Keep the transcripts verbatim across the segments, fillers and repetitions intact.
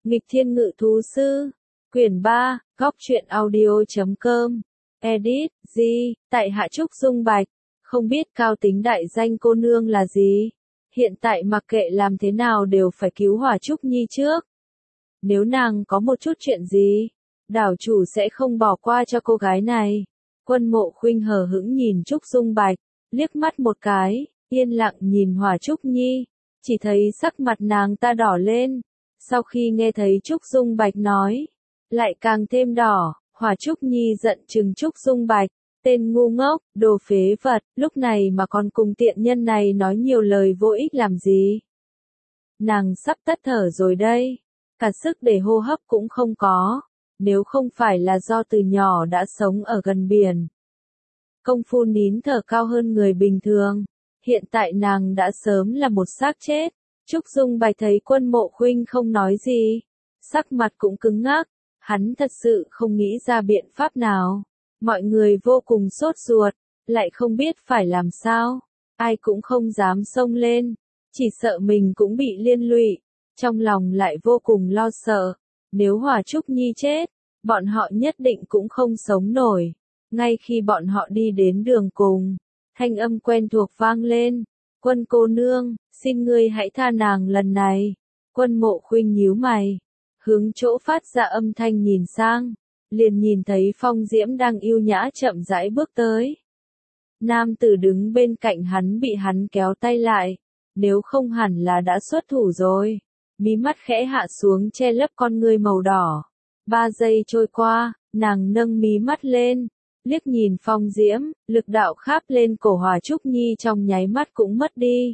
Nghịch Thiên Ngự Thú Sư, quyển ba, góc truyện audio.com, edit, G, tại hạ Trúc Dung Bạch, không biết cao tính đại danh cô nương là gì. Hiện tại mặc kệ làm thế nào đều phải cứu Hỏa Trúc Nhi trước. Nếu nàng có một chút chuyện gì, đảo chủ sẽ không bỏ qua cho cô gái này. Quân Mộ Khuynh hờ hững nhìn Trúc Dung Bạch, liếc mắt một cái, yên lặng nhìn Hỏa Trúc Nhi, chỉ thấy sắc mặt nàng ta đỏ lên. Sau khi nghe thấy Trúc Dung Bạch nói, lại càng thêm đỏ. Hỏa Trúc Nhi giận chừng Trúc Dung Bạch, tên ngu ngốc, đồ phế vật, lúc này mà còn cùng tiện nhân này nói nhiều lời vô ích làm gì. Nàng sắp tắt thở rồi đây, cả sức để hô hấp cũng không có, nếu không phải là do từ nhỏ đã sống ở gần biển. Công phu nín thở cao hơn người bình thường, hiện tại nàng đã sớm là một xác chết. Trúc Dung Bạch thấy Quân Mộ Khuynh không nói gì, sắc mặt cũng cứng ngắc, hắn thật sự không nghĩ ra biện pháp nào. Mọi người vô cùng sốt ruột, lại không biết phải làm sao, ai cũng không dám xông lên, chỉ sợ mình cũng bị liên lụy, trong lòng lại vô cùng lo sợ, nếu Hỏa Trúc Nhi chết, bọn họ nhất định cũng không sống nổi. Ngay khi bọn họ đi đến đường cùng, thanh âm quen thuộc vang lên, Quân cô nương, xin ngươi hãy tha nàng lần này. Quân Mộ Khuynh nhíu mày, hướng chỗ phát ra âm thanh nhìn sang, liền nhìn thấy Phong Diễm đang yêu nhã chậm rãi bước tới. Nam tử đứng bên cạnh hắn bị hắn kéo tay lại, nếu không hẳn là đã xuất thủ rồi. Mí mắt khẽ hạ xuống che lấp con ngươi màu đỏ. Ba giây trôi qua, nàng nâng mí mắt lên, liếc nhìn Phong Diễm, lực đạo kháp lên cổ Hỏa Trúc Nhi trong nháy mắt cũng mất đi.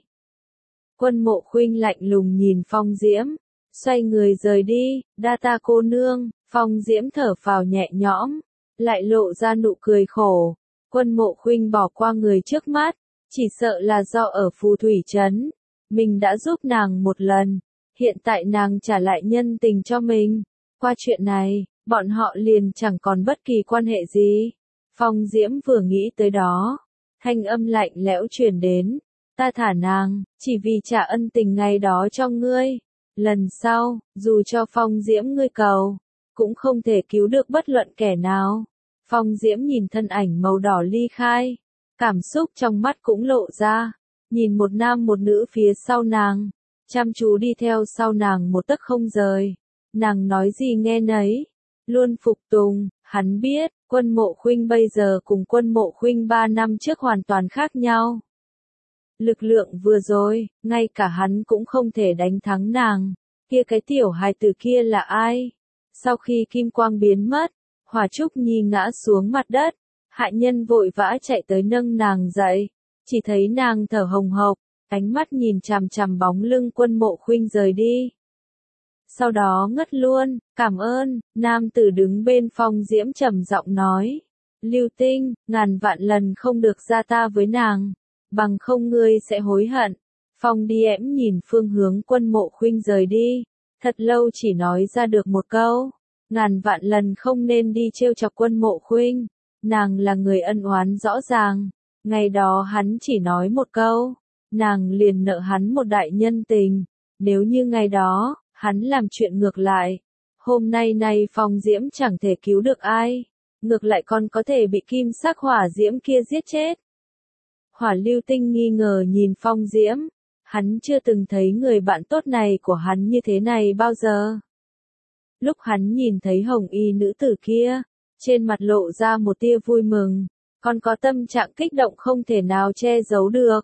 Quân Mộ Khuynh lạnh lùng nhìn Phong Diễm, xoay người rời đi, đa ta cô nương. Phong Diễm thở phào nhẹ nhõm, lại lộ ra nụ cười khổ. Quân Mộ Khuynh bỏ qua người trước mắt, chỉ sợ là do ở Phù Thủy Trấn, mình đã giúp nàng một lần, hiện tại nàng trả lại nhân tình cho mình. Qua chuyện này, bọn họ liền chẳng còn bất kỳ quan hệ gì. Phong Diễm vừa nghĩ tới đó, thanh âm lạnh lẽo truyền đến, ta thả nàng, chỉ vì trả ân tình ngày đó cho ngươi. Lần sau, dù cho Phong Diễm ngươi cầu, cũng không thể cứu được bất luận kẻ nào. Phong Diễm nhìn thân ảnh màu đỏ ly khai, cảm xúc trong mắt cũng lộ ra, nhìn một nam một nữ phía sau nàng, chăm chú đi theo sau nàng một tấc không rời. Nàng nói gì nghe nấy, luôn phục tùng. Hắn biết, Quân Mộ Khuynh bây giờ cùng Quân Mộ Khuynh ba năm trước hoàn toàn khác nhau. Lực lượng vừa rồi, ngay cả hắn cũng không thể đánh thắng nàng. Kia cái tiểu hài tử kia là ai? Sau khi kim quang biến mất, Hỏa Trúc Nhi ngã xuống mặt đất, hạ nhân vội vã chạy tới nâng nàng dậy, chỉ thấy nàng thở hồng hộc, ánh mắt nhìn chằm chằm bóng lưng Quân Mộ Khuynh rời đi. Sau đó ngất luôn, cảm ơn. Nam tử đứng bên Phong Diễm trầm giọng nói, Lưu Tinh, ngàn vạn lần không được ra ta với nàng, bằng không ngươi sẽ hối hận. Phong Diễm nhìn phương hướng Quân Mộ Khuynh rời đi, thật lâu chỉ nói ra được một câu, ngàn vạn lần không nên đi trêu chọc Quân Mộ Khuynh, nàng là người ân oán rõ ràng, ngày đó hắn chỉ nói một câu, nàng liền nợ hắn một đại nhân tình, nếu như ngày đó, hắn làm chuyện ngược lại, hôm nay nay Phong Diễm chẳng thể cứu được ai, ngược lại còn có thể bị kim sắc hỏa diễm kia giết chết. Hỏa Lưu Tinh nghi ngờ nhìn Phong Diễm, hắn chưa từng thấy người bạn tốt này của hắn như thế này bao giờ. Lúc hắn nhìn thấy hồng y nữ tử kia, trên mặt lộ ra một tia vui mừng, còn có tâm trạng kích động không thể nào che giấu được.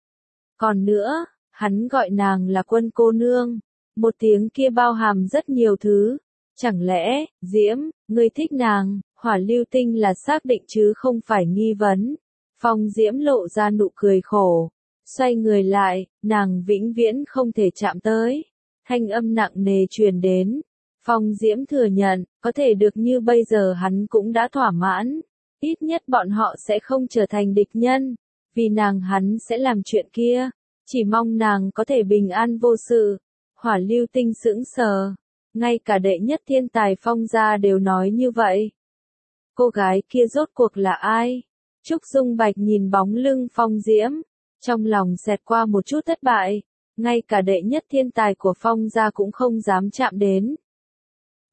Còn nữa, hắn gọi nàng là Quân cô nương, một tiếng kia bao hàm rất nhiều thứ. Chẳng lẽ, Diễm, ngươi thích nàng? Hỏa Lưu Tinh là xác định chứ không phải nghi vấn. Phong Diễm lộ ra nụ cười khổ, xoay người lại, nàng vĩnh viễn không thể chạm tới. Thanh âm nặng nề truyền đến. Phong Diễm thừa nhận, có thể được như bây giờ hắn cũng đã thỏa mãn. Ít nhất bọn họ sẽ không trở thành địch nhân. Vì nàng hắn sẽ làm chuyện kia. Chỉ mong nàng có thể bình an vô sự. Hỏa Lưu Tinh sững sờ. Ngay cả đệ nhất thiên tài Phong gia đều nói như vậy. Cô gái kia rốt cuộc là ai? Trúc Dung Bạch nhìn bóng lưng Phong Diễm, trong lòng xẹt qua một chút thất bại. Ngay cả đệ nhất thiên tài của Phong gia cũng không dám chạm đến.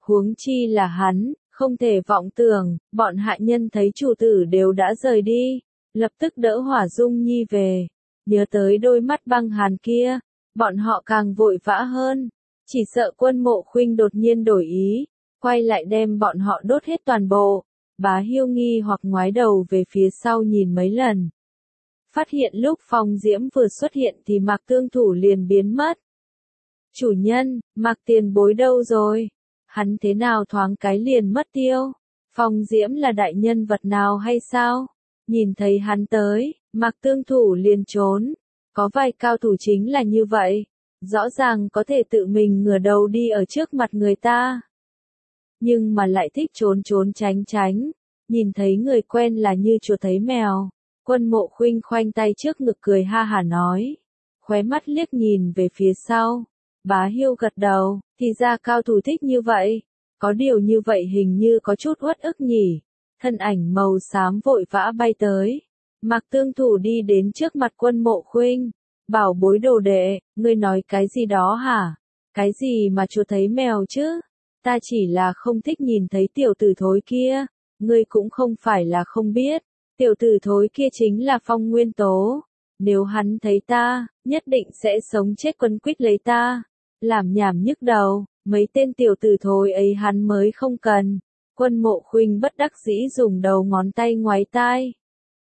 Huống chi là hắn, không thể vọng tưởng, bọn hạ nhân thấy chủ tử đều đã rời đi, lập tức đỡ Hỏa Dung Nhi về. Nhớ tới đôi mắt băng hàn kia, bọn họ càng vội vã hơn, chỉ sợ Quân Mộ Khuynh đột nhiên đổi ý, quay lại đem bọn họ đốt hết toàn bộ. Bá Hiêu nghi hoặc ngoái đầu về phía sau nhìn mấy lần. Phát hiện lúc Phong Diễm vừa xuất hiện thì Mạc Tương Thủ liền biến mất. Chủ nhân, Mạc tiền bối đâu rồi? Hắn thế nào thoáng cái liền mất tiêu? Phong Diễm là đại nhân vật nào hay sao? Nhìn thấy hắn tới, Mạc Tương Thủ liền trốn. Có vài cao thủ chính là như vậy. Rõ ràng có thể tự mình ngửa đầu đi ở trước mặt người ta. Nhưng mà lại thích trốn trốn tránh tránh. Nhìn thấy người quen là như chuột thấy mèo. Quân Mộ Khuynh khoanh tay trước ngực cười ha hả nói. Khóe mắt liếc nhìn về phía sau. Bá Hiêu gật đầu, thì ra cao thủ thích như vậy. Có điều như vậy hình như có chút uất ức nhỉ. Thân ảnh màu xám vội vã bay tới. Mạc Tương Thủ đi đến trước mặt Quân Mộ Khuynh. Bảo bối đồ đệ, ngươi nói cái gì đó hả? Cái gì mà chuột thấy mèo chứ? Ta chỉ là không thích nhìn thấy tiểu tử thối kia. Ngươi cũng không phải là không biết. Tiểu tử thối kia chính là Phong Nguyên Tố. Nếu hắn thấy ta, nhất định sẽ sống chết quấn quýt lấy ta. Làm nhảm nhức đầu, mấy tên tiểu tử thối ấy hắn mới không cần. Quân Mộ Khuynh bất đắc dĩ dùng đầu ngón tay ngoáy tai.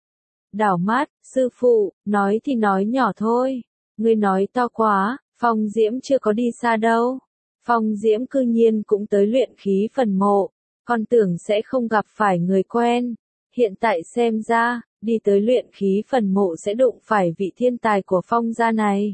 Đảo mắt, sư phụ, nói thì nói nhỏ thôi. Ngươi nói to quá, Phong Diễm chưa có đi xa đâu. Phong Diễm cư nhiên cũng tới luyện khí phần mộ. Còn tưởng sẽ không gặp phải người quen. Hiện tại xem ra, đi tới luyện khí phần mộ sẽ đụng phải vị thiên tài của Phong gia này.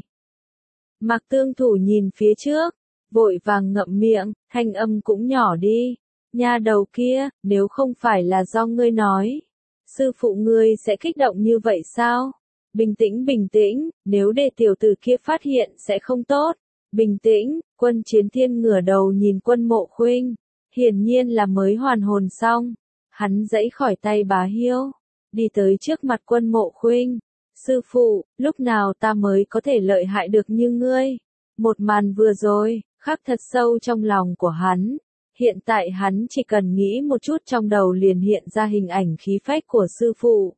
Mạc Tương Thủ nhìn phía trước, vội vàng ngậm miệng, thanh âm cũng nhỏ đi. Nha đầu kia, nếu không phải là do ngươi nói, sư phụ ngươi sẽ kích động như vậy sao? Bình tĩnh bình tĩnh, nếu để tiểu tử kia phát hiện sẽ không tốt. Bình tĩnh, Quân Chiến Thiên ngửa đầu nhìn Quân Mộ Khuynh, hiển nhiên là mới hoàn hồn xong. Hắn giãy khỏi tay Bá Hiêu, đi tới trước mặt Quân Mộ Khuynh. Sư phụ, lúc nào ta mới có thể lợi hại được như ngươi? Một màn vừa rồi, khắc thật sâu trong lòng của hắn. Hiện tại hắn chỉ cần nghĩ một chút trong đầu liền hiện ra hình ảnh khí phách của sư phụ.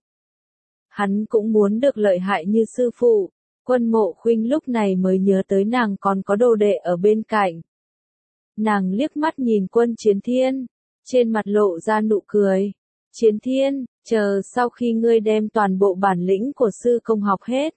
Hắn cũng muốn được lợi hại như sư phụ. Quân Mộ Khuynh lúc này mới nhớ tới nàng còn có đồ đệ ở bên cạnh. Nàng liếc mắt nhìn Quân Chiến Thiên, trên mặt lộ ra nụ cười. Chiến Thiên, chờ sau khi ngươi đem toàn bộ bản lĩnh của sư công học hết.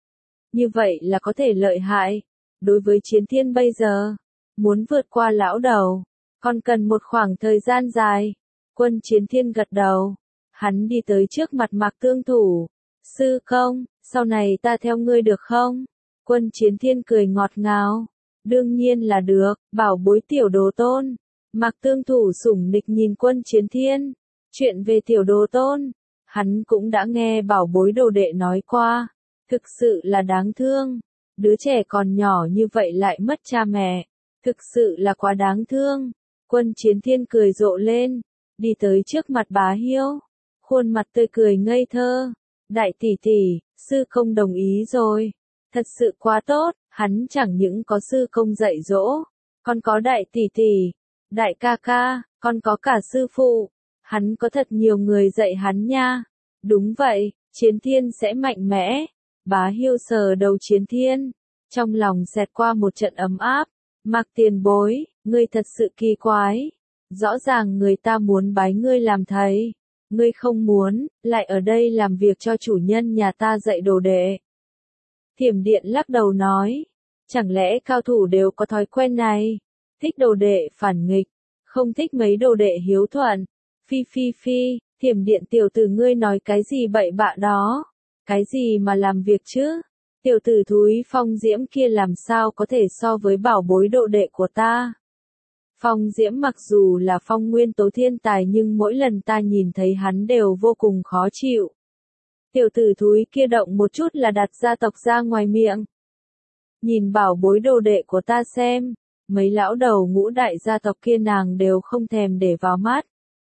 Như vậy là có thể lợi hại. Đối với Chiến Thiên bây giờ, muốn vượt qua lão đầu, còn cần một khoảng thời gian dài. Quân Chiến Thiên gật đầu. Hắn đi tới trước mặt Mạc Tương Thủ. Sư công, sau này ta theo ngươi được không? Quân Chiến Thiên cười ngọt ngào. Đương nhiên là được, bảo bối tiểu đồ tôn. Mạc Tương Thủ sủng nịch nhìn Quân Chiến Thiên. Chuyện về tiểu đồ tôn, hắn cũng đã nghe bảo bối đồ đệ nói qua. Thực sự là đáng thương. Đứa trẻ còn nhỏ như vậy lại mất cha mẹ. Thực sự là quá đáng thương. Quân Chiến Thiên cười rộ lên, đi tới trước mặt Bá Hiêu. Khuôn mặt tươi cười ngây thơ. Đại tỷ tỷ, sư công đồng ý rồi. Thật sự quá tốt, hắn chẳng những có sư công dạy dỗ, còn có đại tỷ tỷ, đại ca ca, còn có cả sư phụ. Hắn có thật nhiều người dạy hắn nha. Đúng vậy, Chiến Thiên sẽ mạnh mẽ. Bá Hiêu sờ đầu Chiến Thiên, trong lòng xẹt qua một trận ấm áp. Mạc tiền bối, ngươi thật sự kỳ quái. Rõ ràng người ta muốn bái ngươi làm thầy. Ngươi không muốn, lại ở đây làm việc cho chủ nhân nhà ta dạy đồ đệ. Thiểm Điện lắc đầu nói. Chẳng lẽ cao thủ đều có thói quen này? Thích đồ đệ phản nghịch, không thích mấy đồ đệ hiếu thuận. Phi phi phi, Thiểm Điện tiểu tử ngươi nói cái gì bậy bạ đó? Cái gì mà làm việc chứ? Tiểu tử thúi Phong Diễm kia làm sao có thể so với bảo bối độ đệ của ta? Phong Diễm mặc dù là Phong Nguyên Tố thiên tài nhưng mỗi lần ta nhìn thấy hắn đều vô cùng khó chịu. Tiểu tử thúi kia động một chút là đặt gia tộc ra ngoài miệng. Nhìn bảo bối đồ đệ của ta xem, mấy lão đầu ngũ đại gia tộc kia nàng đều không thèm để vào mắt.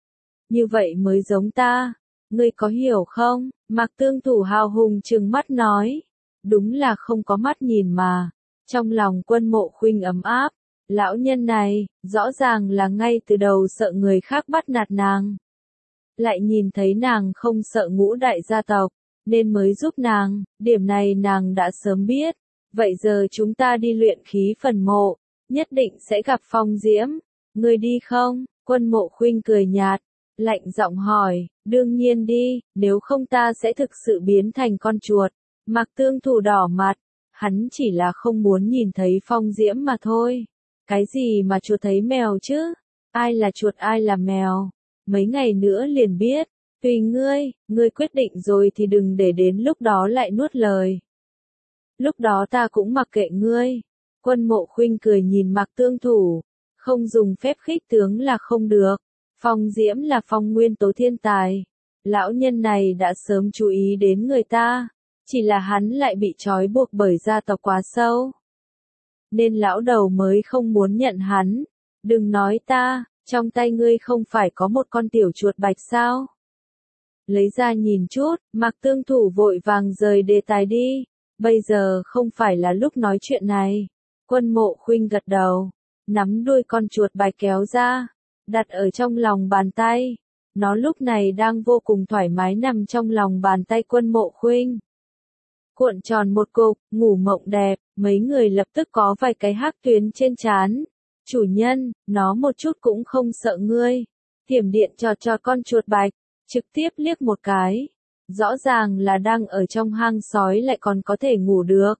Như vậy mới giống ta, ngươi có hiểu không? Mạc Tương Thủ hào hùng trừng mắt nói. Đúng là không có mắt nhìn mà. Trong lòng Quân Mộ Khuynh ấm áp, Lão nhân này, rõ ràng là ngay từ đầu sợ người khác bắt nạt nàng. Lại nhìn thấy nàng không sợ ngũ đại gia tộc, nên mới giúp nàng, điểm này nàng đã sớm biết. Vậy giờ chúng ta đi luyện khí phần mộ, nhất định sẽ gặp Phong Diễm. Ngươi đi không? Quân Mộ Khuynh cười nhạt, lạnh giọng hỏi, đương nhiên đi, nếu không ta sẽ thực sự biến thành con chuột. Mạc Tương Thủ đỏ mặt, hắn chỉ là không muốn nhìn thấy Phong Diễm mà thôi. Cái gì mà chuột thấy mèo chứ? Ai là chuột ai là mèo? Mấy ngày nữa liền biết, tùy ngươi, ngươi quyết định rồi thì đừng để đến lúc đó lại nuốt lời. Lúc đó ta cũng mặc kệ ngươi. Quân Mộ Khuynh cười nhìn Mạc Tương Thủ, không dùng phép khích tướng là không được. Phong Diễm là phong nguyên tố thiên tài. Lão nhân này đã sớm chú ý đến người ta, chỉ là hắn lại bị trói buộc bởi gia tộc quá sâu. Nên lão đầu mới không muốn nhận hắn. Đừng nói ta, trong tay ngươi không phải có một con tiểu chuột bạch sao? Lấy ra nhìn chút, Mạc Tương Thủ vội vàng rời đề tài đi. Bây giờ không phải là lúc nói chuyện này. Quân Mộ Khuynh gật đầu, nắm đuôi con chuột bạch kéo ra, đặt ở trong lòng bàn tay. Nó lúc này đang vô cùng thoải mái nằm trong lòng bàn tay Quân Mộ Khuynh. Cuộn tròn một cục, ngủ mộng đẹp, mấy người lập tức có vài cái hắc tuyến trên trán. Chủ nhân, nó một chút cũng không sợ ngươi. Thiểm điện cho cho con chuột bạch, trực tiếp liếc một cái. Rõ ràng là đang ở trong hang sói lại còn có thể ngủ được.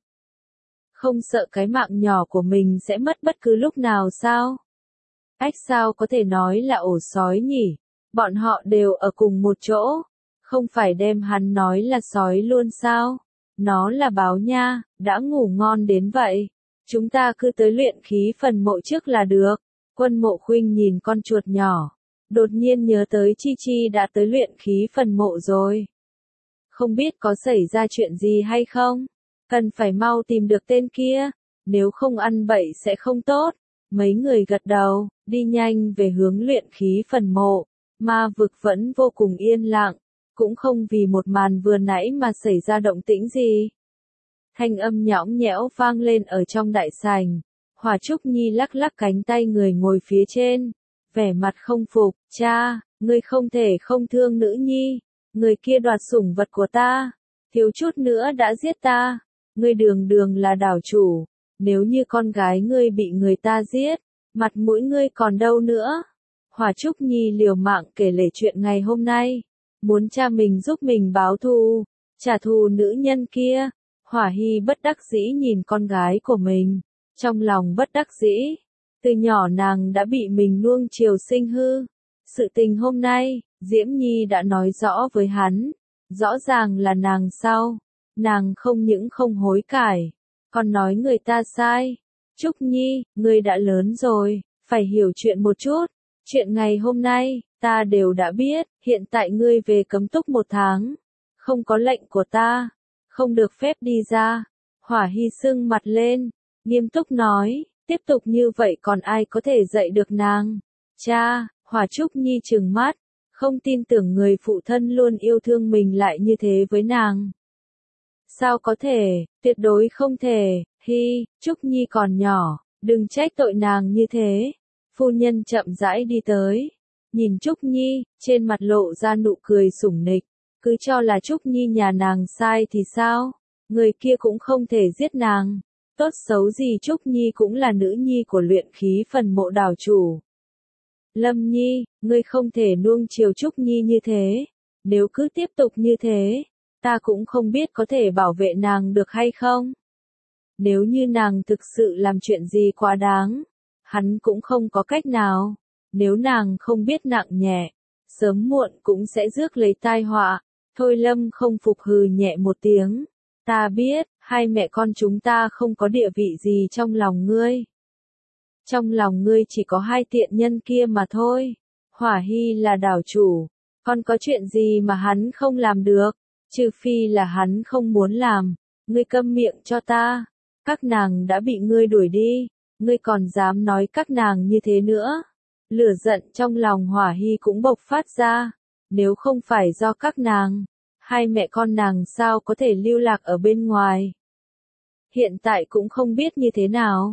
Không sợ cái mạng nhỏ của mình sẽ mất bất cứ lúc nào sao? Ách sao có thể nói là ổ sói nhỉ? Bọn họ đều ở cùng một chỗ. Không phải đem hắn nói là sói luôn sao? Nó là báo nha, đã ngủ ngon đến vậy. Chúng ta cứ tới luyện khí phần mộ trước là được. Quân Mộ Khuynh nhìn con chuột nhỏ. Đột nhiên nhớ tới Chi Chi đã tới luyện khí phần mộ rồi. Không biết có xảy ra chuyện gì hay không? Cần phải mau tìm được tên kia. Nếu không ăn bậy sẽ không tốt. Mấy người gật đầu, đi nhanh về hướng luyện khí phần mộ. Ma vực vẫn vô cùng yên lặng. Cũng không vì một màn vừa nãy mà xảy ra động tĩnh gì. Thanh âm nhõng nhẽo vang lên ở trong đại sảnh. Hỏa Trúc Nhi lắc lắc cánh tay người ngồi phía trên. Vẻ mặt không phục, cha, ngươi không thể không thương nữ nhi. Người kia đoạt sủng vật của ta. Thiếu chút nữa đã giết ta. Ngươi đường đường là đảo chủ. Nếu như con gái ngươi bị người ta giết, mặt mũi ngươi còn đâu nữa. Hỏa Trúc Nhi liều mạng kể lể chuyện ngày hôm nay. Muốn cha mình giúp mình báo thù, trả thù nữ nhân kia. Hỏa Hy bất đắc dĩ nhìn con gái của mình, trong lòng bất đắc dĩ. Từ nhỏ nàng đã bị mình nuông chiều sinh hư. Sự tình hôm nay, Diễm Nhi đã nói rõ với hắn. Rõ ràng là nàng sau. Nàng không những không hối cải, còn nói người ta sai. Trúc Nhi, ngươi đã lớn rồi, phải hiểu chuyện một chút. Chuyện ngày hôm nay, ta đều đã biết, hiện tại ngươi về cấm túc một tháng. Không có lệnh của ta, không được phép đi ra. Hỏa Hy sưng mặt lên, nghiêm túc nói, tiếp tục như vậy còn ai có thể dạy được nàng. Cha, Hỏa Trúc Nhi trừng mắt, không tin tưởng người phụ thân luôn yêu thương mình lại như thế với nàng. Sao có thể, tuyệt đối không thể, Hy, Trúc Nhi còn nhỏ, đừng trách tội nàng như thế. Phu nhân chậm rãi đi tới, nhìn Trúc Nhi, trên mặt lộ ra nụ cười sủng nịch, cứ cho là Trúc Nhi nhà nàng sai thì sao, người kia cũng không thể giết nàng, tốt xấu gì Trúc Nhi cũng là nữ nhi của luyện khí phần mộ đảo chủ. Lâm Nhi, ngươi không thể nuông chiều Trúc Nhi như thế, nếu cứ tiếp tục như thế, ta cũng không biết có thể bảo vệ nàng được hay không. Nếu như nàng thực sự làm chuyện gì quá đáng, hắn cũng không có cách nào. Nếu nàng không biết nặng nhẹ, sớm muộn cũng sẽ rước lấy tai họa. Thôi Lâm không phục hừ nhẹ một tiếng. Ta biết, hai mẹ con chúng ta không có địa vị gì trong lòng ngươi. Trong lòng ngươi chỉ có hai tiện nhân kia mà thôi. Hỏa Hy là đảo chủ, còn có chuyện gì mà hắn không làm được, trừ phi là hắn không muốn làm. Ngươi câm miệng cho ta. Các nàng đã bị ngươi đuổi đi, ngươi còn dám nói các nàng như thế nữa. Lửa giận trong lòng Hỏa Hy cũng bộc phát ra. Nếu không phải do các nàng, hai mẹ con nàng sao có thể lưu lạc ở bên ngoài. Hiện tại cũng không biết như thế nào.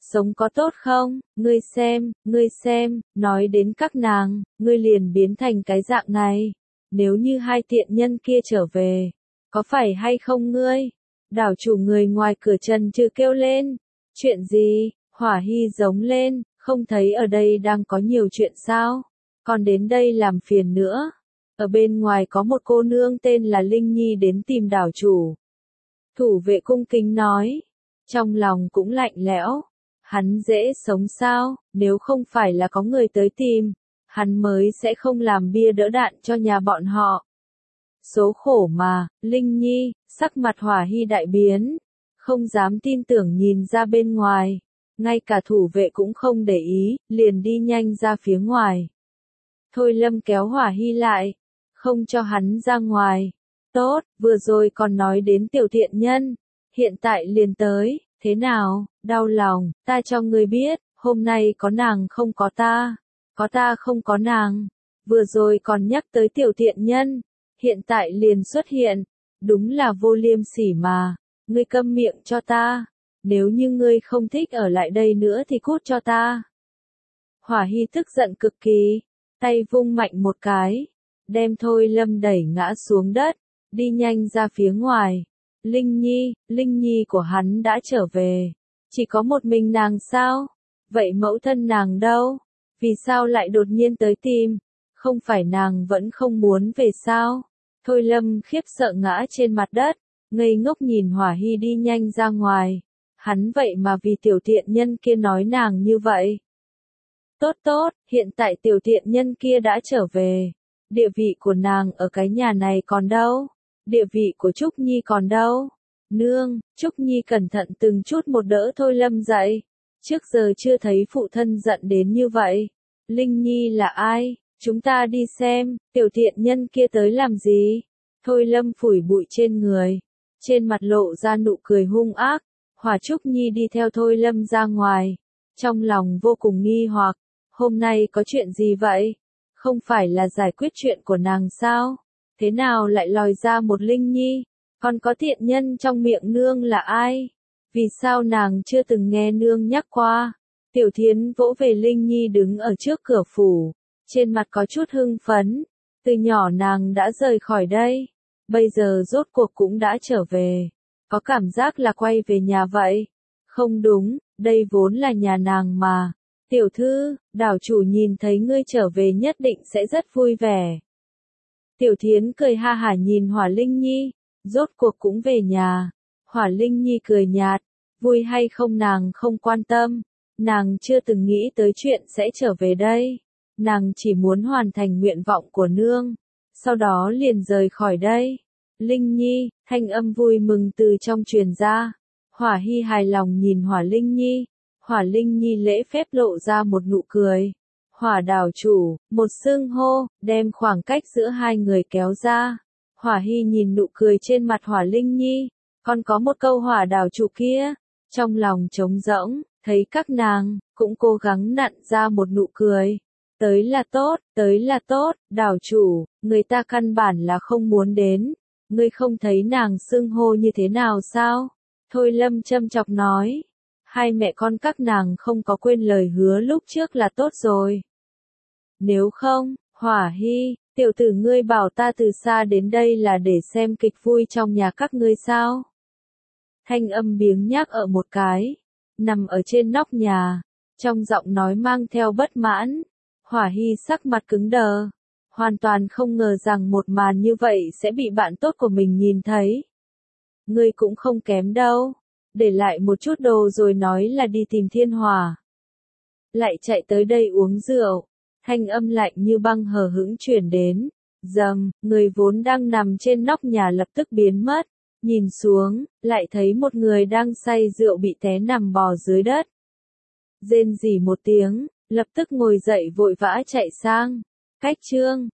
Sống có tốt không? Ngươi xem, ngươi xem, nói đến các nàng, ngươi liền biến thành cái dạng này. Nếu như hai tiện nhân kia trở về, có phải hay không ngươi? Đảo chủ người ngoài cửa trần trừ kêu lên. Chuyện gì? Hỏa Hy giống lên, không thấy ở đây đang có nhiều chuyện sao? Còn đến đây làm phiền nữa. Ở bên ngoài có một cô nương tên là Linh Nhi đến tìm đảo chủ. Thủ vệ cung kính nói. Trong lòng cũng lạnh lẽo. Hắn dễ sống sao, nếu không phải là có người tới tìm, hắn mới sẽ không làm bia đỡ đạn cho nhà bọn họ. Số khổ mà, Linh Nhi, sắc mặt Hỏa Hy đại biến, không dám tin tưởng nhìn ra bên ngoài, ngay cả thủ vệ cũng không để ý, liền đi nhanh ra phía ngoài. Thôi Lâm kéo Hỏa Hy lại, không cho hắn ra ngoài. Tốt, vừa rồi còn nói đến tiểu thiện nhân, hiện tại liền tới, thế nào, đau lòng, ta cho ngươi biết, hôm nay có nàng không có ta, có ta không có nàng. Vừa rồi còn nhắc tới tiểu thiện nhân, hiện tại liền xuất hiện, đúng là vô liêm sỉ mà, ngươi câm miệng cho ta, nếu như ngươi không thích ở lại đây nữa thì cút cho ta. Hỏa Hy tức giận cực kỳ, tay vung mạnh một cái, đem Thôi Lâm đẩy ngã xuống đất, đi nhanh ra phía ngoài. Linh Nhi, Linh Nhi của hắn đã trở về, chỉ có một mình nàng sao? Vậy mẫu thân nàng đâu? Vì sao lại đột nhiên tới tìm? Không phải nàng vẫn không muốn về sao? Thôi Lâm khiếp sợ ngã trên mặt đất, ngây ngốc nhìn Hỏa Hy đi nhanh ra ngoài. Hắn vậy mà vì tiểu thiện nhân kia nói nàng như vậy. Tốt tốt, hiện tại tiểu thiện nhân kia đã trở về. Địa vị của nàng ở cái nhà này còn đâu? Địa vị của Trúc Nhi còn đâu? Nương, Trúc Nhi cẩn thận từng chút một đỡ Thôi Lâm dậy. Trước giờ chưa thấy phụ thân giận đến như vậy. Linh Nhi là ai? Chúng ta đi xem, tiểu thiện nhân kia tới làm gì? Thôi Lâm phủi bụi trên người. Trên mặt lộ ra nụ cười hung ác. Hỏa Trúc Nhi đi theo Thôi Lâm ra ngoài. Trong lòng vô cùng nghi hoặc. Hôm nay có chuyện gì vậy? Không phải là giải quyết chuyện của nàng sao? Thế nào lại lòi ra một Linh Nhi? Còn có thiện nhân trong miệng nương là ai? Vì sao nàng chưa từng nghe nương nhắc qua? Tiểu Thiến vỗ về Linh Nhi đứng ở trước cửa phủ, trên mặt có chút hưng phấn. Từ nhỏ nàng đã rời khỏi đây, bây giờ rốt cuộc cũng đã trở về. Có cảm giác là quay về nhà vậy. Không đúng, đây vốn là nhà nàng mà. Tiểu thư, đảo chủ nhìn thấy ngươi trở về nhất định sẽ rất vui vẻ. Tiểu Thiến cười ha hả nhìn Hỏa Linh Nhi, rốt cuộc cũng về nhà. Hỏa Linh Nhi cười nhạt, vui hay không nàng không quan tâm, nàng chưa từng nghĩ tới chuyện sẽ trở về đây. Nàng chỉ muốn hoàn thành nguyện vọng của nương, sau đó liền rời khỏi đây. Linh Nhi, thanh âm vui mừng từ trong truyền ra. Hỏa Hy hài lòng nhìn Hỏa Linh Nhi, Hỏa Linh Nhi lễ phép lộ ra một nụ cười. Hỏa đảo chủ, một xưng hô, đem khoảng cách giữa hai người kéo ra. Hỏa Hy nhìn nụ cười trên mặt Hỏa Linh Nhi, còn có một câu Hỏa đảo chủ kia, trong lòng trống rỗng, thấy các nàng, cũng cố gắng nặn ra một nụ cười. Tới là tốt, tới là tốt, đảo chủ, người ta căn bản là không muốn đến, ngươi không thấy nàng xưng hô như thế nào sao? Thôi Lâm châm chọc nói. Hai mẹ con các nàng không có quên lời hứa lúc trước là tốt rồi. Nếu không, Hỏa Hy, tiểu tử ngươi bảo ta từ xa đến đây là để xem kịch vui trong nhà các ngươi sao? Thanh âm biếng nhác ở một cái, nằm ở trên nóc nhà, trong giọng nói mang theo bất mãn. Hỏa Hy sắc mặt cứng đờ, hoàn toàn không ngờ rằng một màn như vậy sẽ bị bạn tốt của mình nhìn thấy. Ngươi cũng không kém đâu. Để lại một chút đồ rồi nói là đi tìm Thiên Hòa. Lại chạy tới đây uống rượu. Thanh âm lạnh như băng hờ hững truyền đến. Dầm, người vốn đang nằm trên nóc nhà lập tức biến mất. Nhìn xuống, lại thấy một người đang say rượu bị té nằm bò dưới đất. Rên rỉ một tiếng, lập tức ngồi dậy vội vã chạy sang. Cách Trương,